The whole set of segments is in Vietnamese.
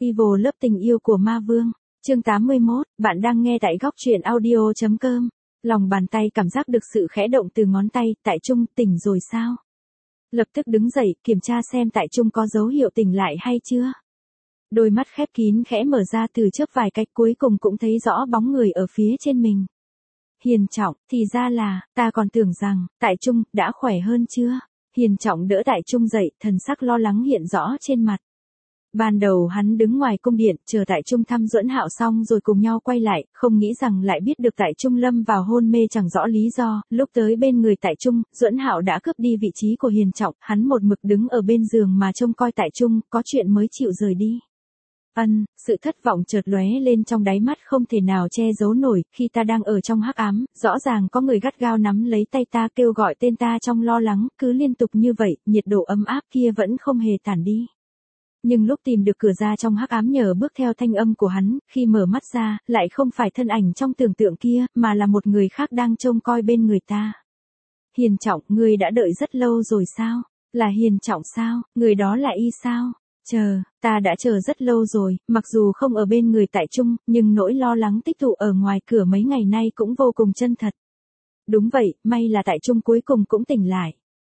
Evil lớp tình yêu của ma vương. Chương 81, bạn đang nghe tại góc truyện audio.com. Lòng bàn tay cảm giác được sự khẽ động từ ngón tay, Tại Trung, tỉnh rồi sao? Lập tức đứng dậy, kiểm tra xem Tại Trung có dấu hiệu tỉnh lại hay chưa. Đôi mắt khép kín khẽ mở ra từ chớp vài cách cuối cùng cũng thấy rõ bóng người ở phía trên mình. Hiền Trọng, thì ra là, ta còn tưởng rằng, Tại Trung, đã khỏe hơn chưa? Hiền Trọng đỡ Tại Trung dậy, thần sắc lo lắng hiện rõ trên mặt. Ban đầu hắn đứng ngoài cung điện, chờ Tại Trung thăm Duẫn Hạo xong rồi cùng nhau quay lại, không nghĩ rằng lại biết được Tại Trung lâm vào hôn mê chẳng rõ lý do, lúc tới bên người Tại Trung, Duẫn Hạo đã cướp đi vị trí của Hiền Trọng, hắn một mực đứng ở bên giường mà trông coi Tại Trung, có chuyện mới chịu rời đi. Sự thất vọng chợt lóe lên trong đáy mắt không thể nào che giấu nổi, khi ta đang ở trong hắc ám, rõ ràng có người gắt gao nắm lấy tay ta kêu gọi tên ta trong lo lắng, cứ liên tục như vậy, nhiệt độ ấm áp kia vẫn không hề tản đi. Nhưng lúc tìm được cửa ra trong hắc ám nhờ bước theo thanh âm của hắn, khi mở mắt ra, lại không phải thân ảnh trong tưởng tượng kia, mà là một người khác đang trông coi bên người ta. Hiền Trọng, ngươi đã đợi rất lâu rồi sao? Là Hiền Trọng sao? Người đó là y sao? Ta đã chờ rất lâu rồi, mặc dù không ở bên người Tại Trung, nhưng nỗi lo lắng tích tụ ở ngoài cửa mấy ngày nay cũng vô cùng chân thật. Đúng vậy, may là Tại Trung cuối cùng cũng tỉnh lại.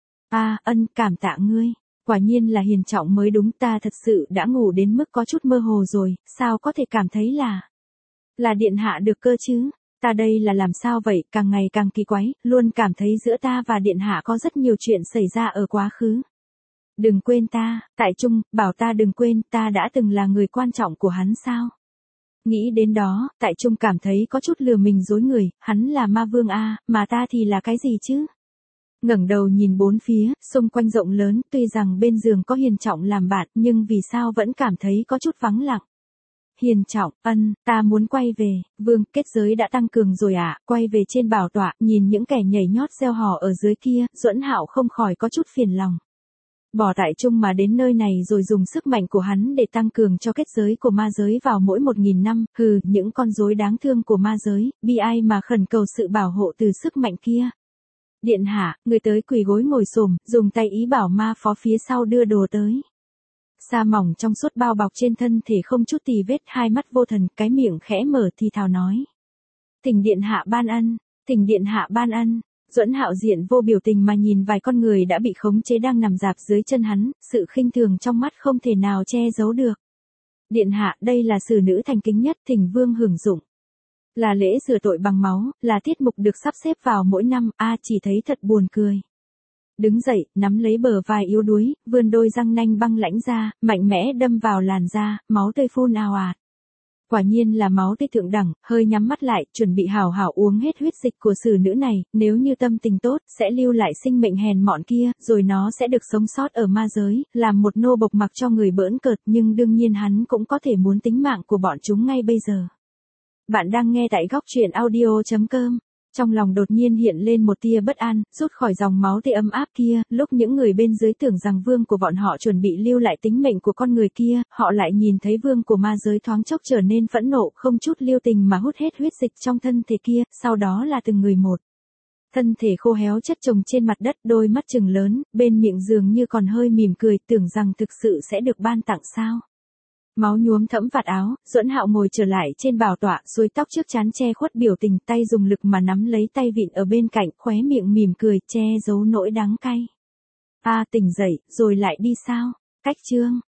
Cảm tạ ngươi. Quả nhiên là Hiền Trọng mới đúng, ta thật sự đã ngủ đến mức có chút mơ hồ rồi, sao có thể cảm thấy là điện hạ được cơ chứ? Ta đây là làm sao vậy, càng ngày càng kỳ quái, luôn cảm thấy giữa ta và điện hạ có rất nhiều chuyện xảy ra ở quá khứ. Đừng quên ta, Tại Trung, bảo ta đừng quên, ta đã từng là người quan trọng của hắn sao? Nghĩ đến đó, Tại Trung cảm thấy có chút lừa mình dối người, hắn là ma vương mà ta thì là cái gì chứ? Ngẩng đầu nhìn bốn phía, xung quanh rộng lớn, tuy rằng bên giường có Hiền Trọng làm bạn, nhưng vì sao vẫn cảm thấy có chút vắng lặng. Hiền Trọng, ta muốn quay về, vương, kết giới đã tăng cường rồi quay về trên bảo tọa, nhìn những kẻ nhảy nhót reo hò ở dưới kia, Duẫn Hạo không khỏi có chút phiền lòng. Bỏ Tại Trung mà đến nơi này rồi dùng sức mạnh của hắn để tăng cường cho kết giới của ma giới vào mỗi 1000 năm, những con rối đáng thương của ma giới, bi ai mà khẩn cầu sự bảo hộ từ sức mạnh kia. Điện hạ, người tới quỳ gối ngồi xổm, dùng tay ý bảo ma phó phía sau đưa đồ tới. Sa mỏng trong suốt bao bọc trên thân thể không chút tì vết, hai mắt vô thần, cái miệng khẽ mở thì thào nói. Thỉnh điện hạ ban ân, thỉnh điện hạ ban ân. Duẫn Hạo diện vô biểu tình mà nhìn vài con người đã bị khống chế đang nằm rạp dưới chân hắn, sự khinh thường trong mắt không thể nào che giấu được. Điện hạ, đây là xử nữ thành kính nhất, thỉnh vương hưởng dụng. Là lễ rửa tội bằng máu, là tiết mục được sắp xếp vào mỗi năm, chỉ thấy thật buồn cười. Đứng dậy, nắm lấy bờ vai yếu đuối, vươn đôi răng nanh băng lãnh ra, mạnh mẽ đâm vào làn da, máu tươi phun ào ạt. Quả nhiên là máu tươi thượng đẳng, hơi nhắm mắt lại, chuẩn bị hào hào uống hết huyết dịch của xử nữ này, nếu như tâm tình tốt, sẽ lưu lại sinh mệnh hèn mọn kia, rồi nó sẽ được sống sót ở ma giới, làm một nô bộc mặc cho người bỡn cợt, nhưng đương nhiên hắn cũng có thể muốn tính mạng của bọn chúng ngay bây giờ. Bạn đang nghe tại góc truyện audio.com. Trong lòng đột nhiên hiện lên một tia bất an, rút khỏi dòng máu tươi ấm áp kia, lúc những người bên dưới tưởng rằng vương của bọn họ chuẩn bị lưu lại tính mệnh của con người kia, họ lại nhìn thấy vương của ma giới thoáng chốc trở nên phẫn nộ, không chút lưu tình mà hút hết huyết dịch trong thân thể kia, sau đó là từng người một. Thân thể khô héo chất chồng trên mặt đất, đôi mắt trừng lớn, bên miệng dường như còn hơi mỉm cười, tưởng rằng thực sự sẽ được ban tặng sao. Máu nhuốm thẫm vạt áo, Duẫn Hạo ngồi trở lại trên bảo tọa, xuôi tóc trước trán che khuất biểu tình, tay dùng lực mà nắm lấy tay vịn ở bên cạnh, khóe miệng mỉm cười, che giấu nỗi đắng cay. Tỉnh dậy, rồi lại đi sao? Cách chương.